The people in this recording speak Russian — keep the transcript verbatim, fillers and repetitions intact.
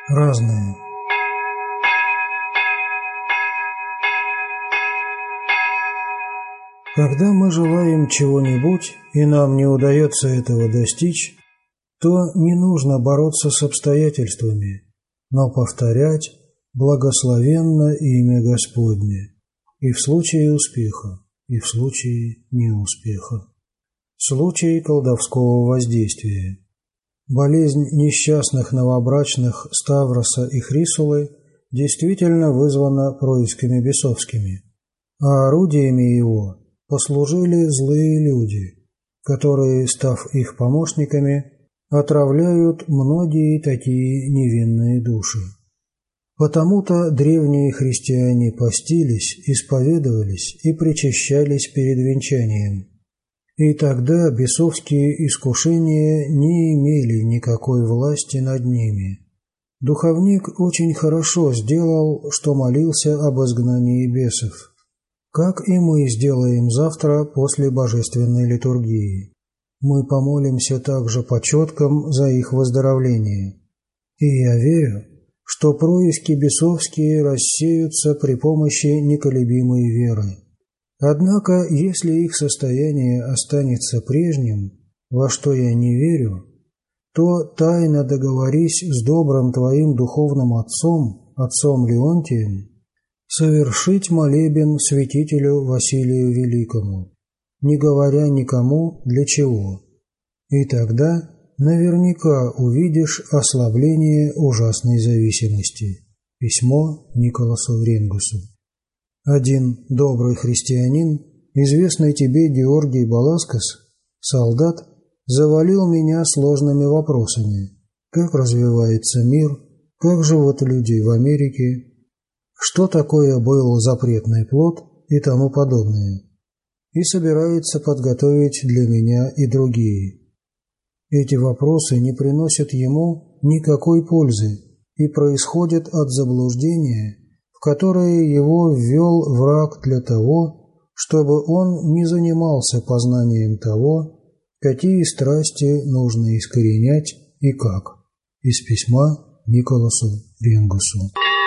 разные. Когда мы желаем чего-нибудь, и нам не удается этого достичь, то не нужно бороться с обстоятельствами, но повторять «Благословенно имя Господне» и в случае успеха, и в случае неуспеха. Случай колдовского воздействия. Болезнь несчастных новобрачных Ставроса и Хрисулы действительно вызвана происками бесовскими, а орудиями его послужили злые люди, которые, став их помощниками, отравляют многие такие невинные души. Потому-то древние христиане постились, исповедовались и причащались перед венчанием. И тогда бесовские искушения не имели никакой власти над ними. Духовник очень хорошо сделал, что молился об изгнании бесов, как и мы сделаем завтра после божественной литургии. Мы помолимся также по четкам за их выздоровление. И я верю, что происки бесовские рассеются при помощи неколебимой веры. Однако, если их состояние останется прежним, во что я не верю, то тайно договорись с добрым твоим духовным отцом, отцом Леонтием, совершить молебен святителю Василию Великому, не говоря никому для чего, и тогда наверняка увидишь ослабление ужасной зависимости. Письмо Николасу Вренгусу. Один добрый христианин, известный тебе Георгий Баласкас, солдат, завалил меня сложными вопросами: как развивается мир, как живут люди в Америке, что такое был запретный плод и тому подобное, и собирается подготовить для меня и другие. Эти вопросы не приносят ему никакой пользы и происходят от заблуждения, в которое его ввел враг для того, чтобы он не занимался познанием того, какие страсти нужно искоренять и как. Из письма Николасу Вренгусу.